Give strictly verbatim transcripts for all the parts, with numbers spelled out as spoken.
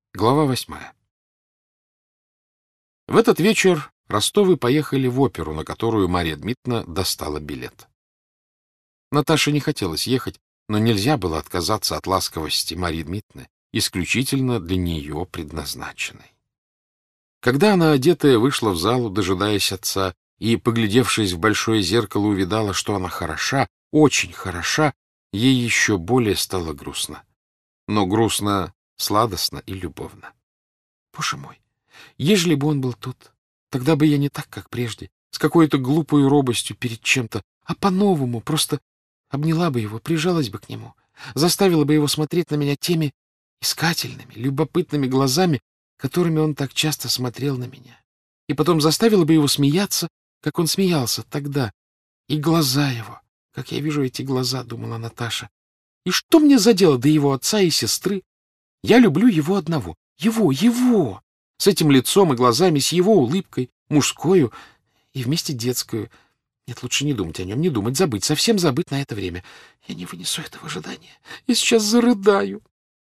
Глава восьмая. В этот вечер Ростовы поехали в оперу, на которую Марья Дмитриевна достала билет. Наташе не хотелось ехать, но нельзя было отказаться от ласковости Марьи Дмитриевны, исключительно для нее предназначенной. Когда она, одетая, вышла в залу, дожидаясь отца, и, поглядевшись в большое зеркало, увидала, что она хороша, очень хороша, ей еще более стало грустно. Но грустно сладостно и любовно. Боже мой, ежели бы он был тут, тогда бы я не так, как прежде, с какой-то глупой робостью перед чем-то, а по-новому просто обняла бы его, прижалась бы к нему, заставила бы его смотреть на меня теми искательными, любопытными глазами, которыми он так часто смотрел на меня, и потом заставила бы его смеяться, как он смеялся тогда, и глаза его, как я вижу эти глаза, думала Наташа. И что мне за дело до его отца и сестры? Я люблю его одного. Его, его! С этим лицом и глазами, с его улыбкой, мужскую и вместе детскую. Нет, лучше не думать о нем, не думать, забыть, совсем забыть на это время. Я не вынесу этого ожидания. Я сейчас зарыдаю.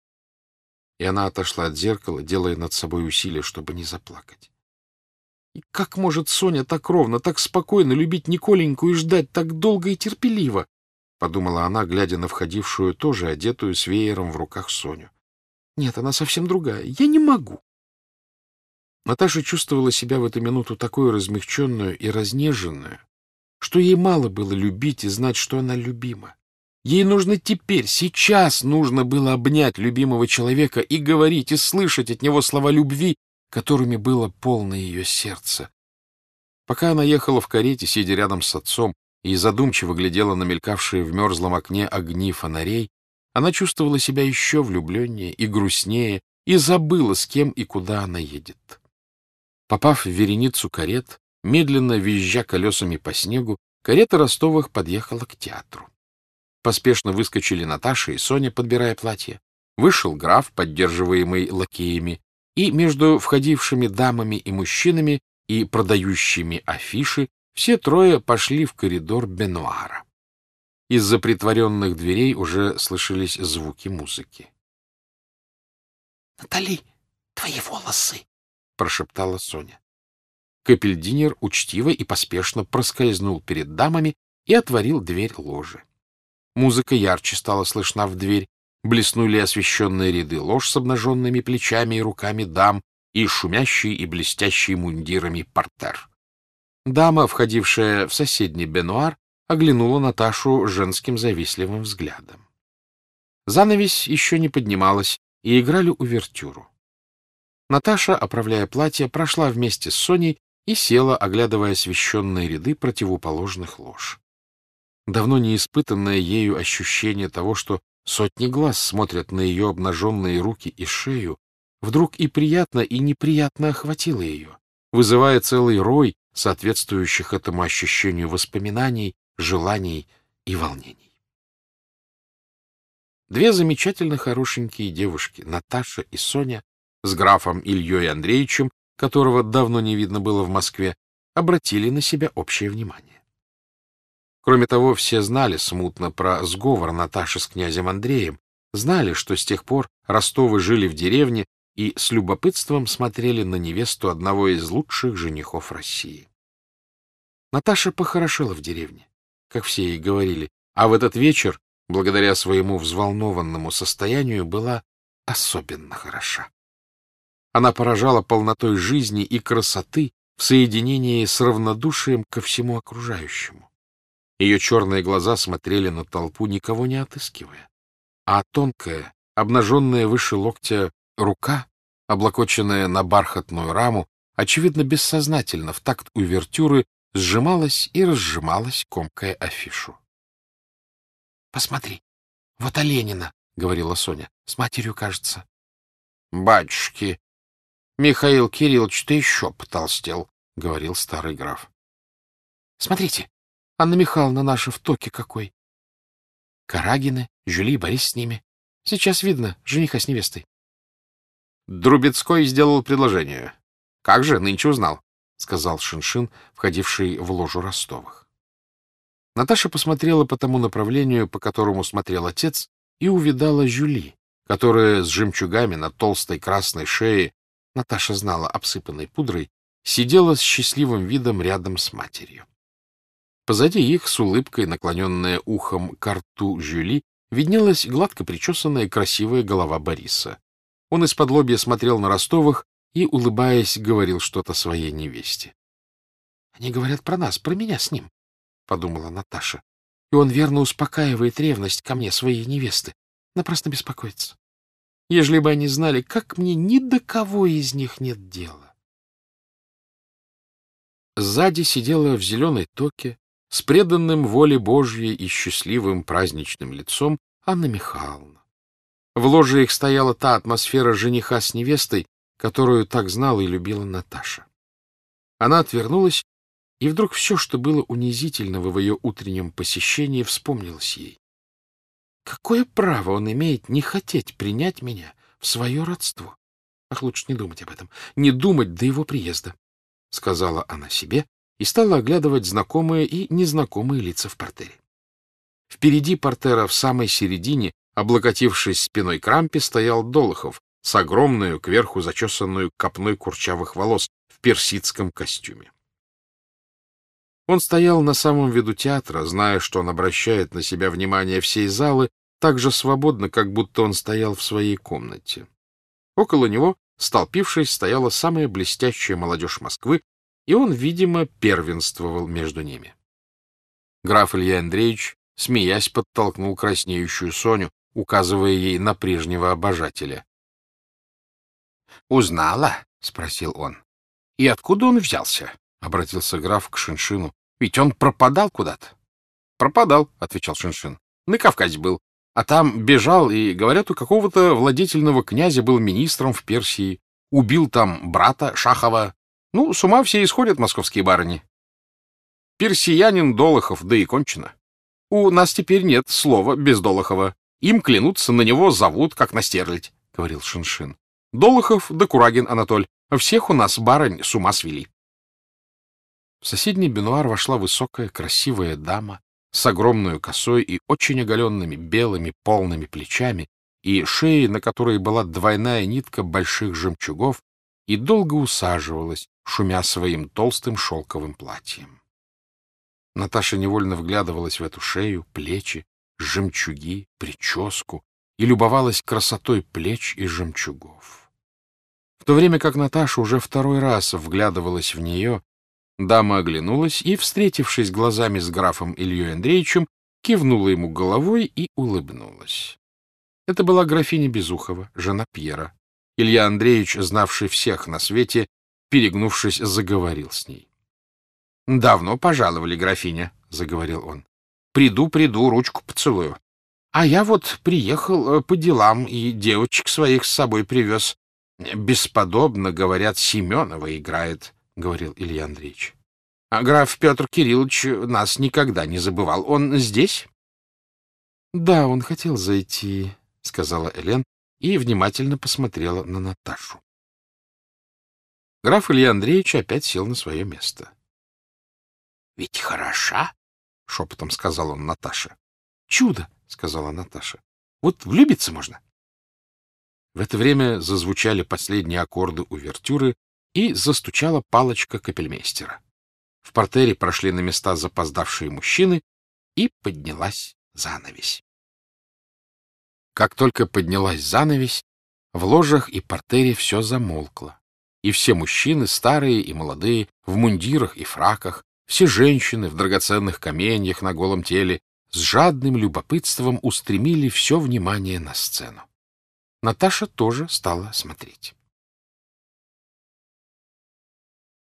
И она отошла от зеркала, делая над собой усилие, чтобы не заплакать. И как может Соня так ровно, так спокойно любить Николеньку и ждать так долго и терпеливо? Подумала она, глядя на входившую, тоже одетую с веером в руках Соню. Нет, она совсем другая. Я не могу. Наташа чувствовала себя в эту минуту такой размягченную и разнеженную, что ей мало было любить и знать, что она любима. Ей нужно теперь, сейчас нужно было обнять любимого человека и говорить, и слышать от него слова любви, которыми было полно ее сердце. Пока она ехала в карете, сидя рядом с отцом, и задумчиво глядела на мелькавшие в мерзлом окне огни фонарей, она чувствовала себя еще влюбленнее и грустнее и забыла, с кем и куда она едет. Попав в вереницу карет, медленно визжа колесами по снегу, карета Ростовых подъехала к театру. Поспешно выскочили Наташа и Соня, подбирая платье. Вышел граф, поддерживаемый лакеями, и между входившими дамами и мужчинами и продающими афиши все трое пошли в коридор бенуара. Из-за притворенных дверей уже слышались звуки музыки. — Натали, твои волосы! — прошептала Соня. Капельдинер учтиво и поспешно проскользнул перед дамами и отворил дверь ложи. Музыка ярче стала слышна в дверь, блеснули освещенные ряды лож с обнаженными плечами и руками дам и шумящий и блестящий мундирами портер. Дама, входившая в соседний бенуар, оглянула Наташу женским завистливым взглядом. Занавесь еще не поднималась, и играли увертюру. Наташа, оправляя платье, прошла вместе с Соней и села, оглядывая освещенные ряды противоположных лож. Давно не испытанное ею ощущение того, что сотни глаз смотрят на ее обнаженные руки и шею, вдруг и приятно, и неприятно охватило ее, вызывая целый рой соответствующих этому ощущению воспоминаний, желаний и волнений. Две замечательно хорошенькие девушки, Наташа и Соня, с графом Ильей Андреевичем, которого давно не видно было в Москве, обратили на себя общее внимание. Кроме того, все знали смутно про сговор Наташи с князем Андреем, знали, что с тех пор Ростовы жили в деревне и с любопытством смотрели на невесту одного из лучших женихов России. Наташа похорошела в деревне, как все ей говорили, а в этот вечер, благодаря своему взволнованному состоянию, была особенно хороша. Она поражала полнотой жизни и красоты в соединении с равнодушием ко всему окружающему. Ее черные глаза смотрели на толпу, никого не отыскивая, а тонкая, обнаженная выше локтя рука, облокоченная на бархатную раму, очевидно, бессознательно в такт увертюры сжималась и разжималась, комкая афишу. — Посмотри, вот Оленина, — говорила Соня, — с матерью, кажется. — Батюшки, Михаил Кириллович-то еще потолстел, — говорил старый граф. — Смотрите, Анна Михайловна наша в токе какой. Карагины, Жюли, Борис с ними. Сейчас видно жениха с невестой. Друбецкой сделал предложение. — Как же, нынче узнал, — сказал Шиншин, входивший в ложу Ростовых. Наташа посмотрела по тому направлению, по которому смотрел отец, и увидала Жюли, которая с жемчугами на толстой красной шее, Наташа знала, обсыпанной пудрой, сидела с счастливым видом рядом с матерью. Позади их, с улыбкой, наклоненная ухом к рту Жюли, виднелась гладко причесанная красивая голова Бориса. Он из-под-лобья смотрел на Ростовых и, улыбаясь, говорил что-то своей невесте. — Они говорят про нас, про меня с ним, — подумала Наташа. — И он верно успокаивает ревность ко мне своей невесты. Напрасно беспокоиться. Ежели бы они знали, как мне ни до кого из них нет дела. Сзади сидела в зеленой токе, с преданным воле Божьей и счастливым праздничным лицом, Анна Михайловна. В ложе их стояла та атмосфера жениха с невестой, которую так знала и любила Наташа. Она отвернулась, и вдруг все, что было унизительного в ее утреннем посещении, вспомнилось ей. Какое право он имеет не хотеть принять меня в свое родство? Ах, лучше не думать об этом, не думать до его приезда, — сказала она себе и стала оглядывать знакомые и незнакомые лица в партере. Впереди портера, в самой середине, облокотившись спиной к рампе, стоял Долохов с огромную, кверху зачесанную копной курчавых волос в персидском костюме. Он стоял на самом виду театра, зная, что он обращает на себя внимание всей залы, так же свободно, как будто он стоял в своей комнате. Около него, столпившись, стояла самая блестящая молодежь Москвы, и он, видимо, первенствовал между ними. Граф Илья Андреевич, смеясь, подтолкнул краснеющую Соню, указывая ей на прежнего обожателя. — Узнала? — спросил он. — И откуда он взялся? — обратился граф к Шиншину. — Ведь он пропадал куда-то. — Пропадал, — отвечал Шиншин. — На Кавказе был. А там бежал, и, говорят, у какого-то владетельного князя был министром в Персии. Убил там брата Шахова. Ну, с ума все исходят московские барыни. Персиянин Долохов, да и кончено. У нас теперь нет слова без Долохова. Им клянутся, на него зовут, как на стерлядь, — говорил Шиншин. Долохов да Курагин Анатоль. Всех у нас барынь с ума свели. В соседний бенуар вошла высокая, красивая дама с огромной косой и очень оголенными белыми полными плечами и шеей, на которой была двойная нитка больших жемчугов, и долго усаживалась, шумя своим толстым шелковым платьем. Наташа невольно вглядывалась в эту шею, плечи, жемчуги, прическу и любовалась красотой плеч и жемчугов. В то время как Наташа уже второй раз вглядывалась в нее, дама оглянулась и, встретившись глазами с графом Ильей Андреевичем, кивнула ему головой и улыбнулась. Это была графиня Безухова, жена Пьера. Илья Андреевич, знавший всех на свете, перегнувшись, заговорил с ней. — Давно пожаловали, графиня, — заговорил он. — Приду, приду, ручку поцелую. А я вот приехал по делам и девочек своих с собой привез. Бесподобно, говорят, Семенова играет, — говорил Илья Андреевич. — А граф Петр Кириллович нас никогда не забывал. Он здесь? — Да, он хотел зайти, — сказала Элен и внимательно посмотрела на Наташу. Граф Илья Андреевич опять сел на свое место. — Ведь хороша, — шепотом сказал он Наташе. — Чудо, — сказала Наташа. — Вот влюбиться можно. В это время зазвучали последние аккорды увертюры, и застучала палочка капельмейстера. В партере прошли на места запоздавшие мужчины, и поднялась занавесь. Как только поднялась занавесь, в ложах и партере все замолкло, и все мужчины, старые и молодые, в мундирах и фраках, все женщины в драгоценных каменьях на голом теле, с жадным любопытством устремили все внимание на сцену. Наташа тоже стала смотреть.